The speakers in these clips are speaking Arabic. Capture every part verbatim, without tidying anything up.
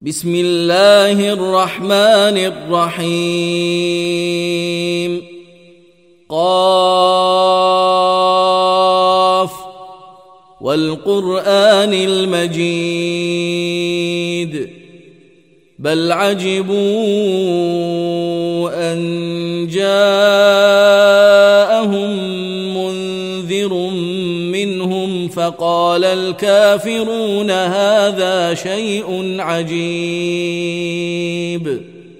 بسم الله الرحمن الرحيم قاف والقرآن المجيد بل عجبوا أن جاءهم منذر منهم فقال الكافرون هذا شيء عجيب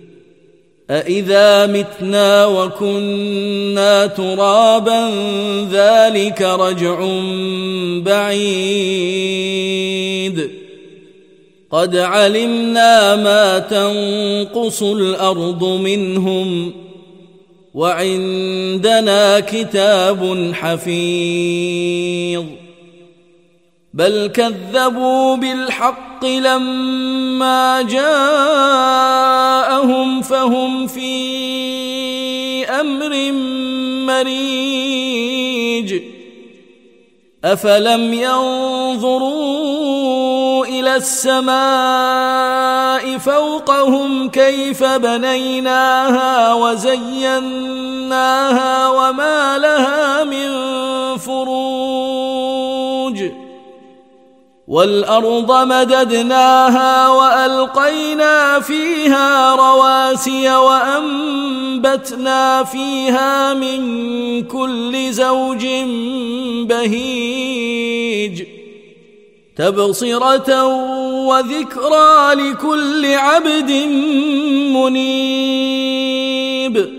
أإذا متنا وكنا ترابا ذلك رجع بعيد قد علمنا ما تنقص الأرض منهم وعندنا كتاب حفيظ بل كذبوا بالحق لما جاءهم فهم في أمر مريج أفلم ينظروا إلى السماء فوقهم كيف بنيناها وزيناها وما لها من فروج والأرض مددناها وألقينا فيها رواسي وأنبتنا فيها من كل زوج بهيج تبصرة وذكرى لكل عبد منيب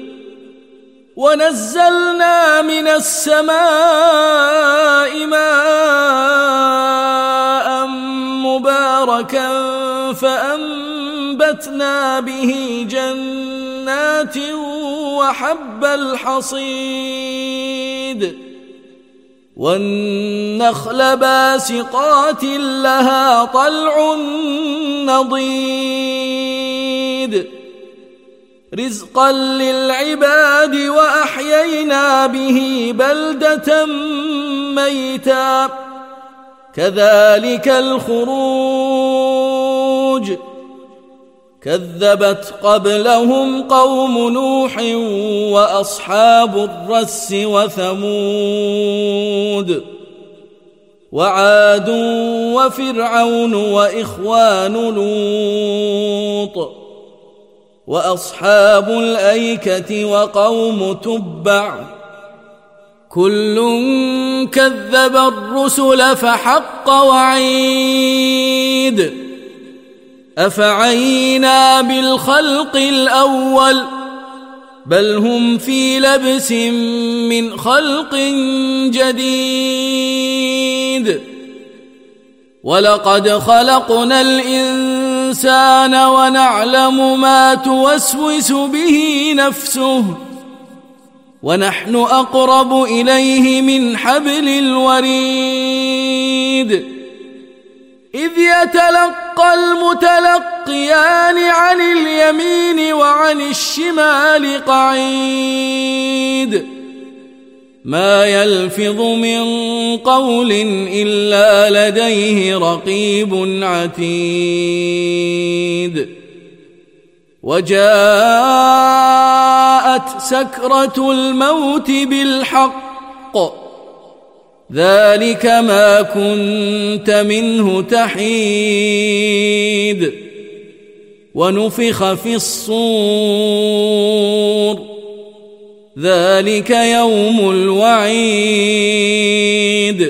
ونزلنا من السماء ماء مباركا فأنبتنا به جنات وحب الحصيد والنخل باسقات لها طلع نضيد رزقا للعباد وأحيينا به بلدة ميتا كذلك الخروج كذبت قبلهم قوم نوح وأصحاب الرس وثمود وعاد وفرعون وإخوان لوط وأصحاب الأيكة وقوم تبع كل كذب الرسل فحق وعيد أفعينا بالخلق الأول بل هم في لبس من خلق جديد ولقد خلقنا الإنسان ونعلم ما توسوس به نفسه ونحن أقرب إليه من حبل الوريد إذ يتلقى المتلقيان عن اليمين وعن الشمال قعيد ما يلفظ من قول إلا لديه رقيب عتيد وجاءت سكرة الموت بالحق ذلك ما كنت منه تحيد ونفخ في الصور ذلك يوم الوعيد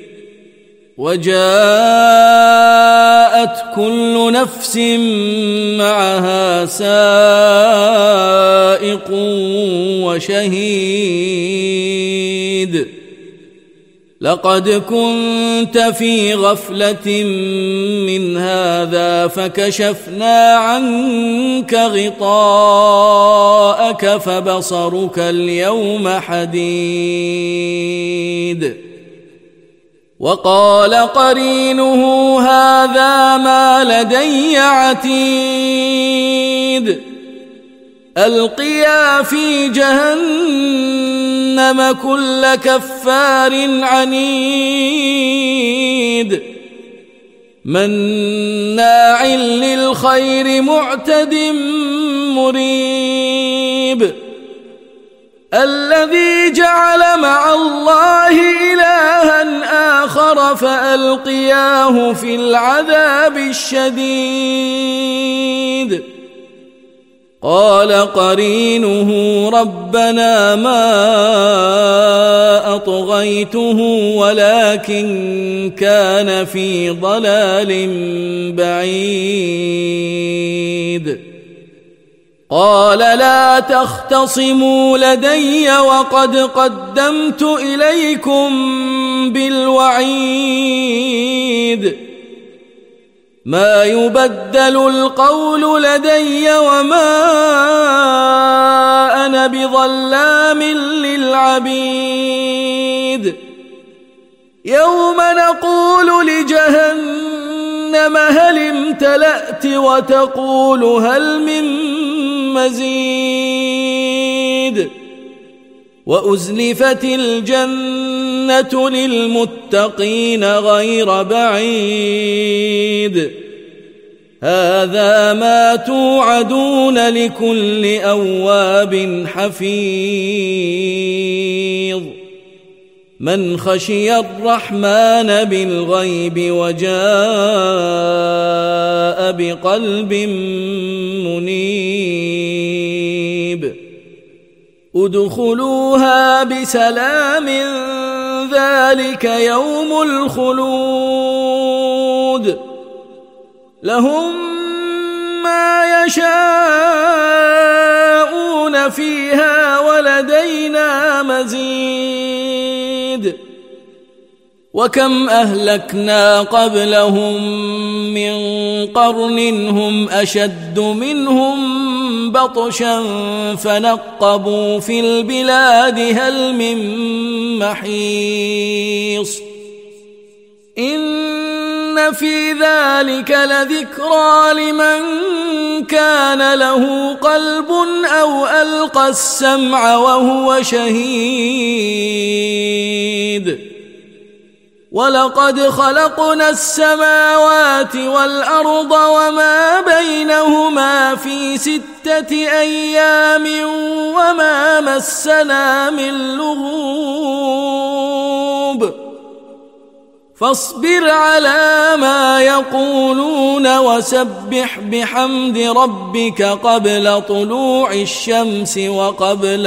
وجاءت كل نفس معها سائق وشهيد لقد كنت في غفلة من هذا فكشفنا عنك غطاءك فبصرك اليوم حديد وقال قرينه هذا ما لدي عتيد ألقيا في جهنم كل كفار عنيد مناع للخير معتد مريب الذي جعل مع الله إلها آخر فألقياه في العذاب الشديد قال قرينه ربنا ما أطغيته ولكن كان في ضلال بعيد قال لا تختصموا لدي وقد قدمت إليكم بالوعيد ما يبدل القول لدي وما أنا بظلام للعبيد يوم نقول لجهنم هل امتلأت وتقول هل من مزيد وأزلفت الجنة للمتقين غير بعيد هذا ما توعدون لكل أواب حفيظ من خشي الرحمن بالغيب وجاء بقلب منيب ادخلوها بسلام ذلك يوم الخلود لهم ما يشاءون فيها ولدينا مزيد وكم أهلكنا قبلهم من قرن هم أشد منهم بطشا فنقبوا في البلاد هل من محيص إن في ذلك لذكرى لمن كان له قلب أو ألقى السمع وهو شهيد ولقد خلقنا السماوات والأرض وما بينهما في ستة أيام وما مسنا من لغوب فاصبر على ما يقولون وسبح بحمد ربك قبل طلوع الشمس وقبل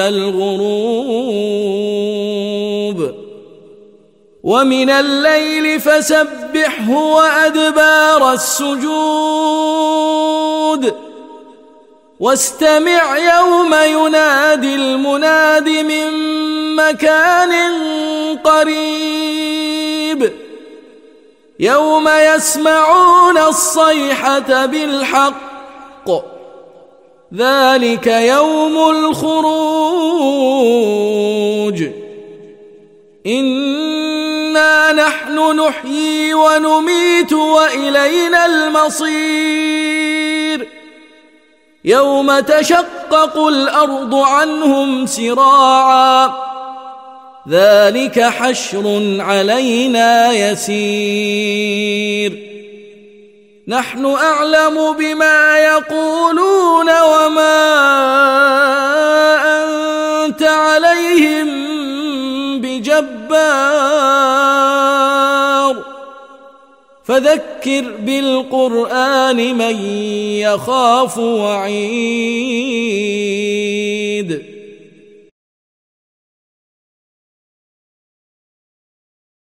الغروب ومن الليل فسبحه وأدبار السجود واستمع يوم ينادي المناد من مكان قريب يوم يسمعون الصيحة بالحق ذلك يوم الخروج إنا نحن نحيي ونميت وإلينا المصير يوم تشقق الأرض عنهم سراعا ذلك حشر علينا يسير نحن أعلم بما يقولون وما أنت عليهم بجبار فذكر بالقرآن من يخاف وعيد